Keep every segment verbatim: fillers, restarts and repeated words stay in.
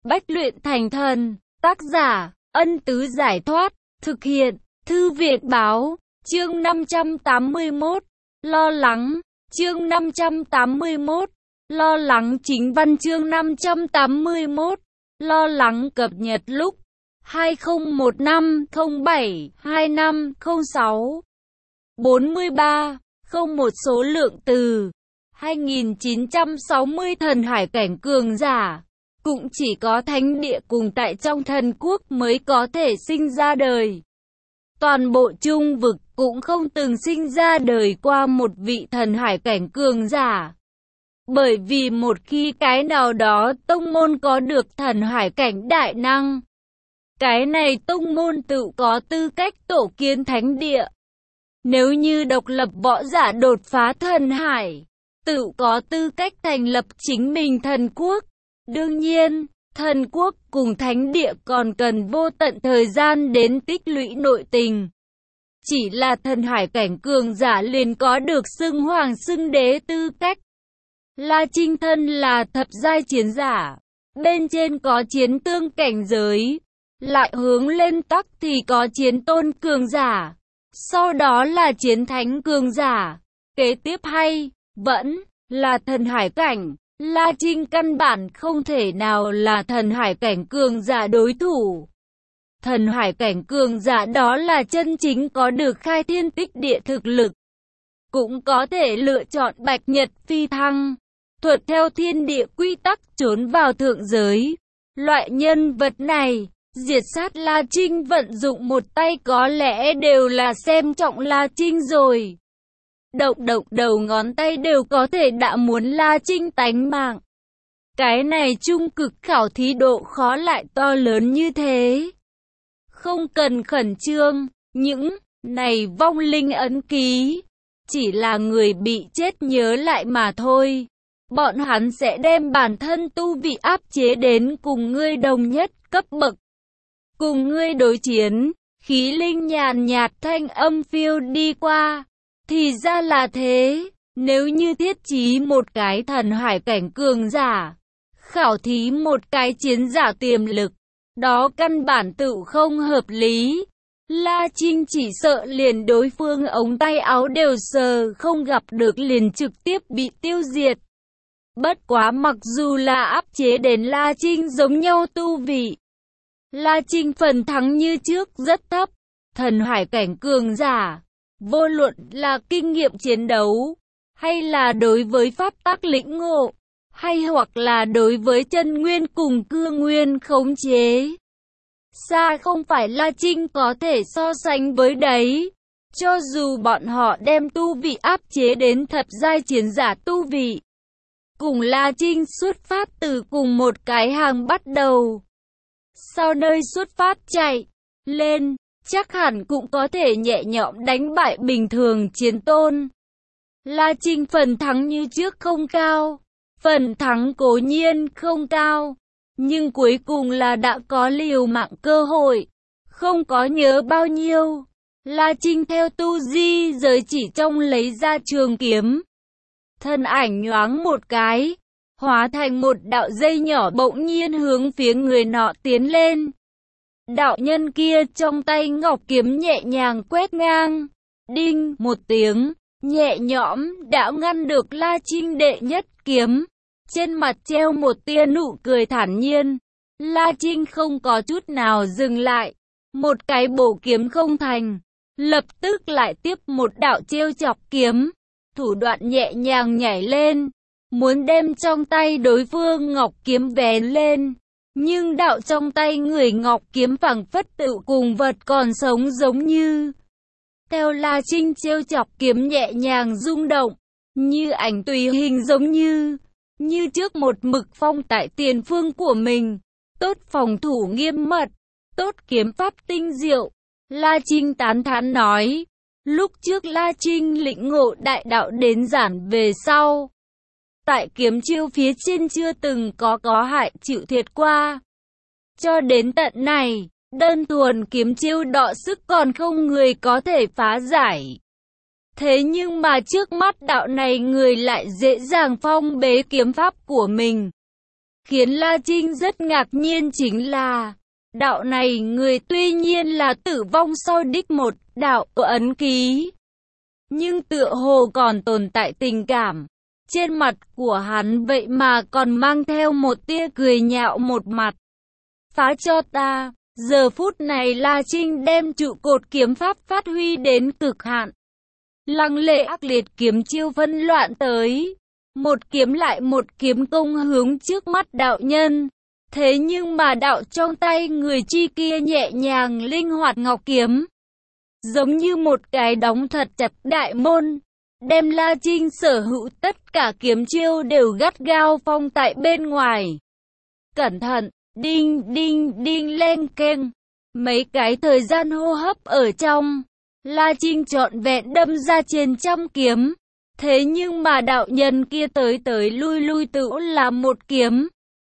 Bách luyện thành thần. Tác giả, Ân Tứ Giải Thoát. Thực hiện, Thư viện Báo. Chương năm trăm tám mươi mốt. Lo lắng. Chương năm trăm tám mươi mốt. Lo lắng. Chính văn chương năm trăm tám mươi mốt. Lo lắng cập nhật lúc hai không một năm không bảy hai năm không sáu bốn mươi ba không một số lượng từ hai nghìn chín trăm sáu mươi thần hải cảnh cường giả. Cũng chỉ có thánh địa cùng tại trong thần quốc mới có thể sinh ra đời. Toàn bộ trung vực cũng không từng sinh ra đời qua một vị thần hải cảnh cường giả. Bởi vì một khi cái nào đó tông môn có được thần hải cảnh đại năng, cái này tông môn tự có tư cách tổ kiến thánh địa. Nếu như độc lập võ giả đột phá thần hải, tự có tư cách thành lập chính mình thần quốc. Đương nhiên, thần quốc cùng thánh địa còn cần vô tận thời gian đến tích lũy nội tình. Chỉ là thần hải cảnh cường giả liền có được xưng hoàng xưng đế tư cách. La Trinh thân là thập giai chiến giả, bên trên có chiến tương cảnh giới, lại hướng lên tắc thì có chiến tôn cường giả, sau đó là chiến thánh cường giả, kế tiếp hay vẫn là thần hải cảnh. La Trinh căn bản không thể nào là thần hải cảnh cường giả đối thủ. Thần hải cảnh cường giả đó là chân chính có được khai thiên tích địa thực lực, cũng có thể lựa chọn bạch nhật phi thăng, thuận theo thiên địa quy tắc trốn vào thượng giới. Loại nhân vật này, diệt sát La Trinh vận dụng một tay có lẽ đều là xem trọng La Trinh rồi. Động động đầu ngón tay đều có thể đã muốn La Trinh tánh mạng. Cái này trung cực khảo thí độ khó lại to lớn như thế. Không cần khẩn trương, những này vong linh ấn ký chỉ là người bị chết nhớ lại mà thôi. Bọn hắn sẽ đem bản thân tu vị áp chế đến cùng ngươi đồng nhất cấp bậc. Cùng ngươi đối chiến, khí linh nhàn nhạt thanh âm phiêu đi qua. Thì ra là thế, nếu như thiết trí một cái thần hải cảnh cường giả, khảo thí một cái chiến giả tiềm lực, đó căn bản tự không hợp lý. La Trinh chỉ sợ liền đối phương ống tay áo đều sờ không gặp được liền trực tiếp bị tiêu diệt. Bất quá mặc dù là áp chế đến La Trinh giống nhau tu vị, La Trinh phần thắng như trước rất thấp. Thần hải cảnh cường giả, vô luận là kinh nghiệm chiến đấu, hay là đối với pháp tắc lĩnh ngộ, hay hoặc là đối với chân nguyên cùng cương nguyên khống chế, xa không phải La Trinh có thể so sánh với đấy. Cho dù bọn họ đem tu vị áp chế đến thập giai chiến giả tu vị, cùng La Trinh xuất phát từ cùng một cái hàng bắt đầu, sau nơi xuất phát chạy lên, chắc hẳn cũng có thể nhẹ nhõm đánh bại bình thường chiến tôn. La Trinh phần thắng như trước không cao, phần thắng cố nhiên không cao, nhưng cuối cùng là đã có liều mạng cơ hội, không có nhớ bao nhiêu. La Trinh theo tu di giới chỉ trong lấy ra trường kiếm, thân ảnh nhoáng một cái, hóa thành một đạo dây nhỏ bỗng nhiên hướng phía người nọ tiến lên. Đạo nhân kia trong tay ngọc kiếm nhẹ nhàng quét ngang, đinh một tiếng, nhẹ nhõm đã ngăn được La Trinh đệ nhất kiếm. Trên mặt treo một tia nụ cười thản nhiên, La Trinh không có chút nào dừng lại, một cái bổ kiếm không thành, lập tức lại tiếp một đạo trêu chọc kiếm, thủ đoạn nhẹ nhàng nhảy lên, muốn đem trong tay đối phương ngọc kiếm vén lên. Nhưng đạo trong tay người ngọc kiếm phảng phất tự cùng vật còn sống giống như. Theo La Trinh trêu chọc kiếm nhẹ nhàng rung động, như ảnh tùy hình giống như, như trước một mực phong tại tiền phương của mình. Tốt phòng thủ nghiêm mật, tốt kiếm pháp tinh diệu. La Trinh tán thán nói, lúc trước La Trinh lĩnh ngộ đại đạo đến giản về sau, tại kiếm chiêu phía trên chưa từng có có hại chịu thiệt qua. Cho đến tận này, đơn thuần kiếm chiêu đọ sức còn không người có thể phá giải. Thế nhưng mà trước mắt đạo này người lại dễ dàng phong bế kiếm pháp của mình. Khiến La Trinh rất ngạc nhiên chính là, đạo này người tuy nhiên là tử vong sau đích một đạo ấn ký, nhưng tựa hồ còn tồn tại tình cảm. Trên mặt của hắn vậy mà còn mang theo một tia cười nhạo một mặt. Phá cho ta! Giờ phút này La Trinh đem trụ cột kiếm pháp phát huy đến cực hạn. Lăng lệ ác liệt kiếm chiêu phân loạn tới. Một kiếm lại một kiếm công hướng trước mắt đạo nhân. Thế nhưng mà đạo trong tay người chi kia nhẹ nhàng linh hoạt ngọc kiếm, giống như một cái đóng thật chặt đại môn, đem La Trinh sở hữu tất cả kiếm chiêu đều gắt gao phong tại bên ngoài. Cẩn thận, đinh đinh đinh len keng, mấy cái thời gian hô hấp ở trong, La Trinh trọn vẹn đâm ra trên trăm kiếm. Thế nhưng mà đạo nhân kia tới tới lui lui tự là một kiếm,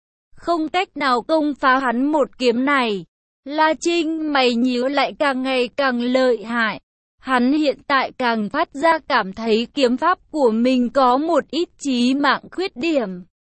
không cách nào công phá hắn một kiếm này. La Trinh mày nhíu lại càng ngày càng lợi hại. Hắn hiện tại càng phát ra cảm thấy kiếm pháp của mình có một ít chí mạng khuyết điểm.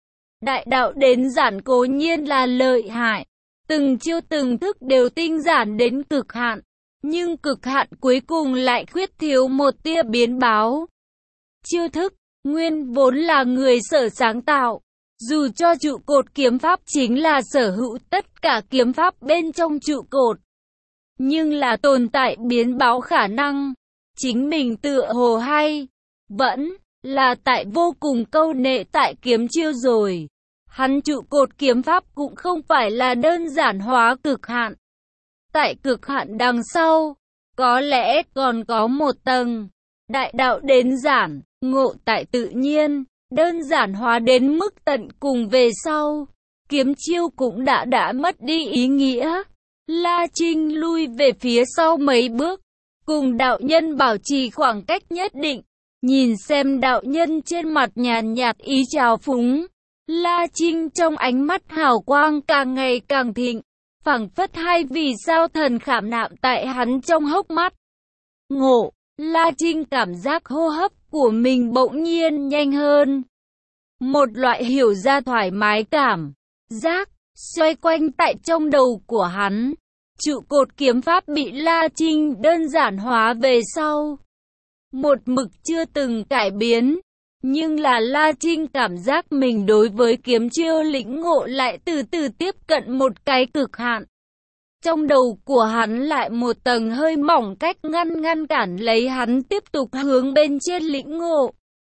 Đại đạo đến giản cố nhiên là lợi hại, từng chiêu từng thức đều tinh giản đến cực hạn, nhưng cực hạn cuối cùng lại khuyết thiếu một tia biến báo. Chiêu thức, nguyên vốn là người sở sáng tạo, dù cho trụ cột kiếm pháp chính là sở hữu tất cả kiếm pháp bên trong trụ cột, nhưng là tồn tại biến báo khả năng. Chính mình tựa hồ hay, vẫn là tại vô cùng câu nệ tại kiếm chiêu rồi. Hắn trụ cột kiếm pháp cũng không phải là đơn giản hóa cực hạn. Tại cực hạn đằng sau, có lẽ còn có một tầng. Đại đạo đến giản, ngộ tại tự nhiên, đơn giản hóa đến mức tận cùng về sau. Kiếm chiêu cũng đã đã mất đi ý nghĩa. La Trinh lui về phía sau mấy bước, cùng đạo nhân bảo trì khoảng cách nhất định, nhìn xem đạo nhân trên mặt nhàn nhạt ý trào phúng. La Trinh trong ánh mắt hào quang càng ngày càng thịnh, phảng phất hai vì sao thần khảm nạm tại hắn trong hốc mắt. Ngộ, La Trinh cảm giác hô hấp của mình bỗng nhiên nhanh hơn. Một loại hiểu ra thoải mái cảm giác xoay quanh tại trong đầu của hắn. Trụ cột kiếm pháp bị La Trinh đơn giản hóa về sau, một mực chưa từng cải biến, nhưng là La Trinh cảm giác mình đối với kiếm chiêu lĩnh ngộ lại từ từ tiếp cận một cái cực hạn. Trong đầu của hắn lại một tầng hơi mỏng cách ngăn ngăn cản lấy hắn tiếp tục hướng bên trên lĩnh ngộ.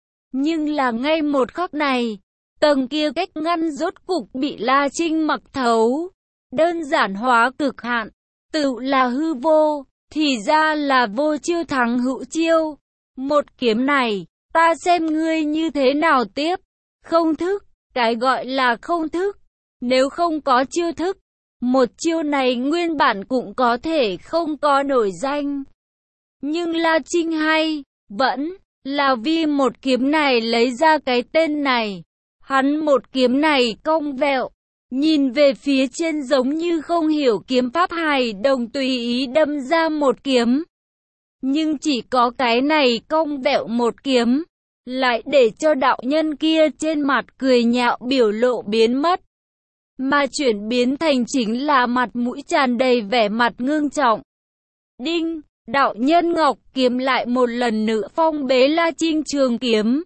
Nhưng là ngay một khắc này, tầng kia cách ngăn rốt cục bị La Trinh mặc thấu, đơn giản hóa cực hạn. Tự là hư vô, thì ra là vô chiêu thắng hữu chiêu. Một kiếm này, ta xem ngươi như thế nào tiếp. Không thức, cái gọi là không thức. Nếu không có chiêu thức, một chiêu này nguyên bản cũng có thể không có nổi danh. Nhưng La Trinh hay, vẫn là vì một kiếm này lấy ra cái tên này. Hắn một kiếm này cong vẹo, nhìn về phía trên giống như không hiểu kiếm pháp hài đồng tùy ý đâm ra một kiếm. Nhưng chỉ có cái này cong vẹo một kiếm, lại để cho đạo nhân kia trên mặt cười nhạo biểu lộ biến mất. Mà chuyển biến thành chính là mặt mũi tràn đầy vẻ mặt ngưng trọng. Đinh, đạo nhân ngọc kiếm lại một lần nữa phong bế La Trinh trường kiếm.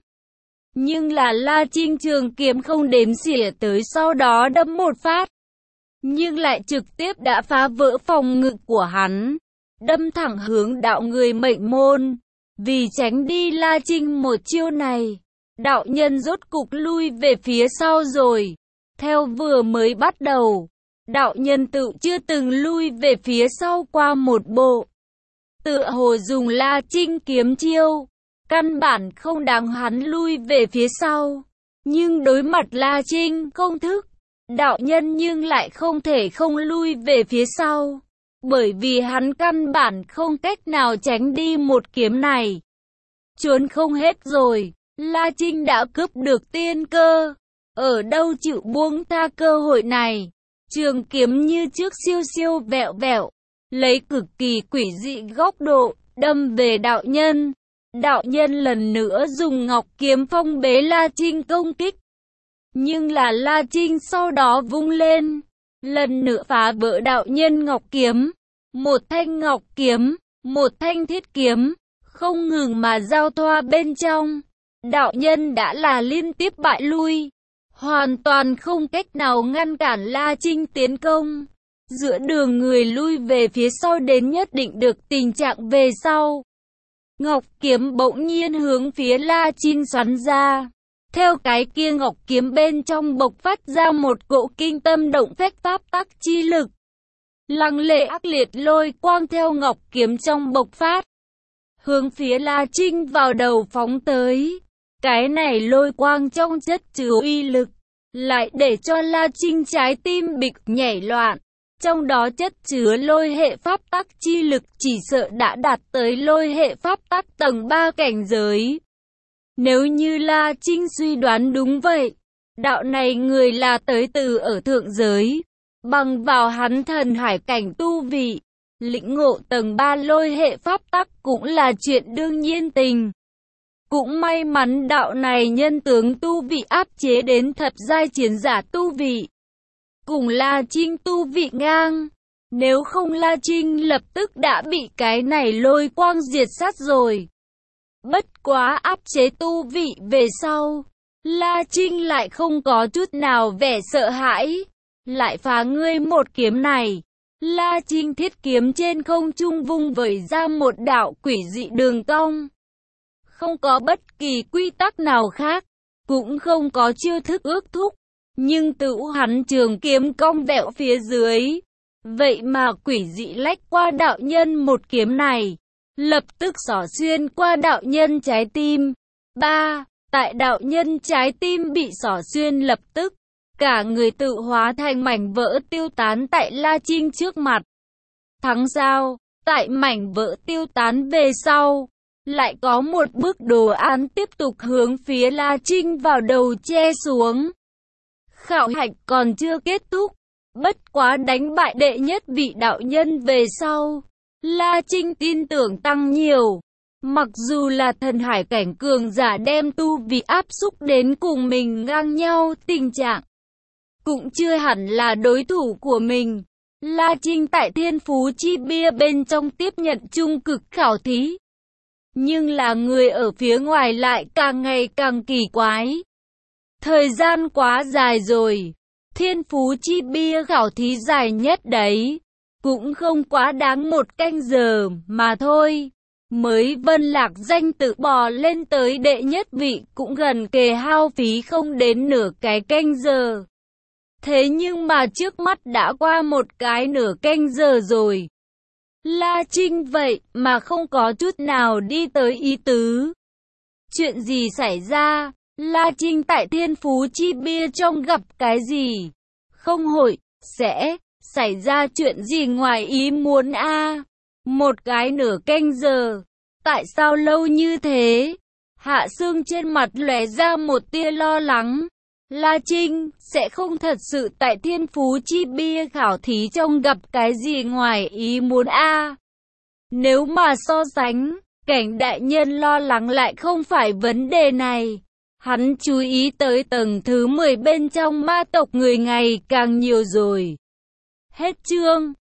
Nhưng là La Trinh trường kiếm không đếm xỉa tới sau đó đâm một phát, nhưng lại trực tiếp đã phá vỡ phòng ngự của hắn, đâm thẳng hướng đạo người mệnh môn. Vì tránh đi La Trinh một chiêu này, đạo nhân rốt cục lui về phía sau rồi. Theo vừa mới bắt đầu, đạo nhân tự chưa từng lui về phía sau qua một bộ. Tựa hồ dùng La Trinh kiếm chiêu, căn bản không đáng hắn lui về phía sau. Nhưng đối mặt La Trinh không thức, đạo nhân nhưng lại không thể không lui về phía sau. Bởi vì hắn căn bản không cách nào tránh đi một kiếm này. Trốn không hết rồi, La Trinh đã cướp được tiên cơ. Ở đâu chịu buông tha cơ hội này. Trường kiếm như trước siêu siêu vẹo vẹo, lấy cực kỳ quỷ dị góc độ, đâm về đạo nhân. Đạo nhân lần nữa dùng ngọc kiếm phong bế La Trinh công kích. Nhưng là La Trinh sau đó vung lên, lần nữa phá vỡ đạo nhân ngọc kiếm. Một thanh ngọc kiếm, một thanh thiết kiếm, không ngừng mà giao thoa bên trong. Đạo nhân đã là liên tiếp bại lui, hoàn toàn không cách nào ngăn cản La Trinh tiến công. Giữa đường người lui về phía sau đến nhất định được tình trạng về sau. Ngọc kiếm bỗng nhiên hướng phía La Trinh xoắn ra. Theo cái kia ngọc kiếm bên trong bộc phát ra một cỗ kinh tâm động phách pháp tắc chi lực. Lăng lệ ác liệt lôi quang theo ngọc kiếm trong bộc phát, hướng phía La Trinh vào đầu phóng tới. Cái này lôi quang trong chất chứa uy lực, lại để cho La Trinh trái tim bịch nhảy loạn. Trong đó chất chứa lôi hệ pháp tắc chi lực chỉ sợ đã đạt tới lôi hệ pháp tắc tầng ba cảnh giới. Nếu như La Trinh suy đoán đúng vậy, đạo này người là tới từ ở thượng giới. Bằng vào hắn thần hải cảnh tu vị, lĩnh ngộ tầng ba lôi hệ pháp tắc cũng là chuyện đương nhiên tình. Cũng may mắn đạo này nhân tướng tu vị áp chế đến thập giai chiến giả tu vị. Cùng La Trinh tu vị ngang. Nếu không La Trinh lập tức đã bị cái này lôi quang diệt sát rồi. Bất quá áp chế tu vị về sau, La Trinh lại không có chút nào vẻ sợ hãi. Lại phá ngươi một kiếm này. La Trinh thiết kiếm trên không trung vung vẩy ra một đạo quỷ dị đường cong. Không có bất kỳ quy tắc nào khác, cũng không có chiêu thức ước thúc. Nhưng tự hắn trường kiếm cong vẹo phía dưới. Vậy mà quỷ dị lách qua đạo nhân một kiếm này, lập tức xỏ xuyên qua đạo nhân trái tim. ba. Tại đạo nhân trái tim bị xỏ xuyên lập tức, cả người tự hóa thành mảnh vỡ tiêu tán tại La Trinh trước mặt. Thắng sao? Tại mảnh vỡ tiêu tán về sau, lại có một bức đồ án tiếp tục hướng phía La Trinh vào đầu che xuống. Khảo hạch còn chưa kết thúc, bất quá đánh bại đệ nhất vị đạo nhân về sau, La Trinh tin tưởng tăng nhiều. Mặc dù là thần hải cảnh cường giả đem tu vì áp xúc đến cùng mình ngang nhau tình trạng, cũng chưa hẳn là đối thủ của mình. La Trinh tại thiên phú chi bia bên trong tiếp nhận trung cực khảo thí. Nhưng là người ở phía ngoài lại càng ngày càng kỳ quái. Thời gian quá dài rồi, thiên phú chi bia khảo thí dài nhất đấy, cũng không quá đáng một canh giờ mà thôi. Mới Vân Lạc danh tự bò lên tới đệ nhất vị cũng gần kề hao phí không đến nửa cái canh giờ. Thế nhưng mà trước mắt đã qua một cái nửa canh giờ rồi. La Trinh vậy mà không có chút nào đi tới ý tứ. Chuyện gì xảy ra? La Trinh tại thiên phú chi bia trong gặp cái gì? Không hội, sẽ xảy ra chuyện gì ngoài ý muốn a? À? Một cái nửa canh giờ. Tại sao lâu như thế? Hạ Sương trên mặt lóe ra một tia lo lắng. La Trinh sẽ không thật sự tại thiên phú chi bia khảo thí trong gặp cái gì ngoài ý muốn a? À? Nếu mà so sánh, cảnh đại nhân lo lắng lại không phải vấn đề này. Hắn chú ý tới tầng thứ mười bên trong ma tộc người ngày càng nhiều rồi. Hết chương.